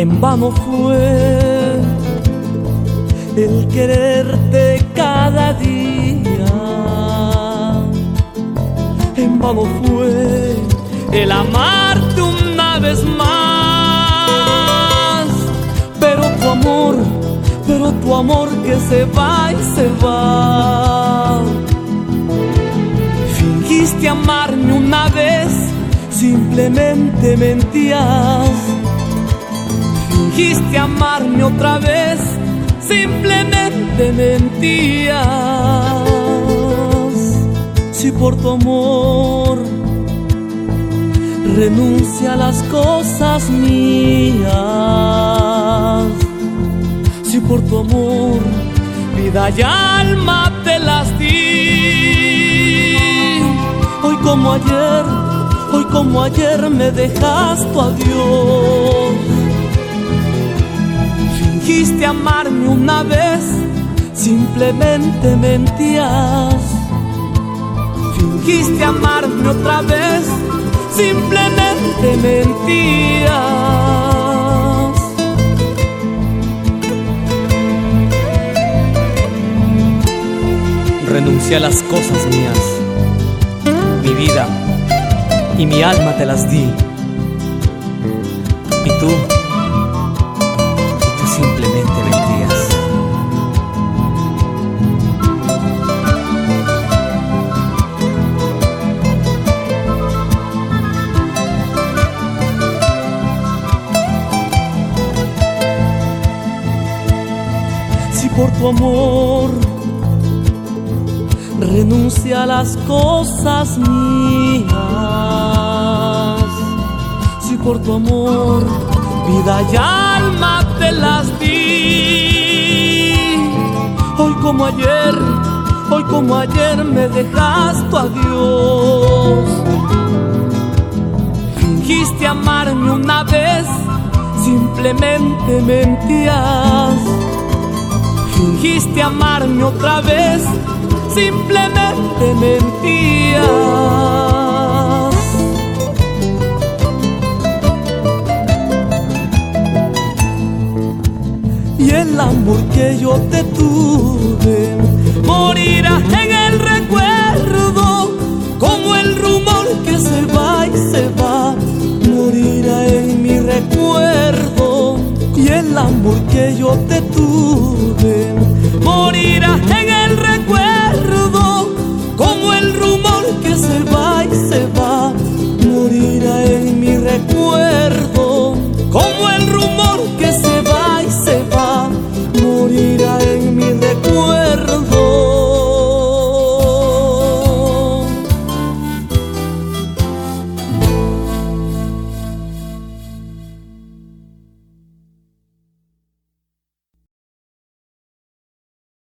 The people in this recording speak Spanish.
En vano fue el quererte cada día, en vano fue el amarte una vez más. Pero tu amor que se va y se va. Fingiste amarme una vez, simplemente mentías. Fingiste amarme otra vez, simplemente mentías. Si por tu amor renuncia a las cosas mías, si por tu amor vida y alma te las di, hoy como ayer me dejas tu adiós. Fingiste amarme una vez, simplemente mentías. Fingiste amarme otra vez, simplemente mentías. Renuncié a las cosas mías, mi vida y mi alma te las di. Y tú simplemente mentías. Si por tu amor renuncia a las cosas mías, si por tu amor vida y alma te las di, hoy como ayer me dejas tu adiós. Fingiste amarme una vez, simplemente mentías. Fingiste amarme otra vez, simplemente mentías. Y el amor que yo te tuve morirá en el recuerdo, como el rumor que se va y se va, morirá en mi recuerdo. Y el amor que yo te tuve morirá en el recuerdo, como el rumor que se va y se va, morirá en mi recuerdo, como el rumor que se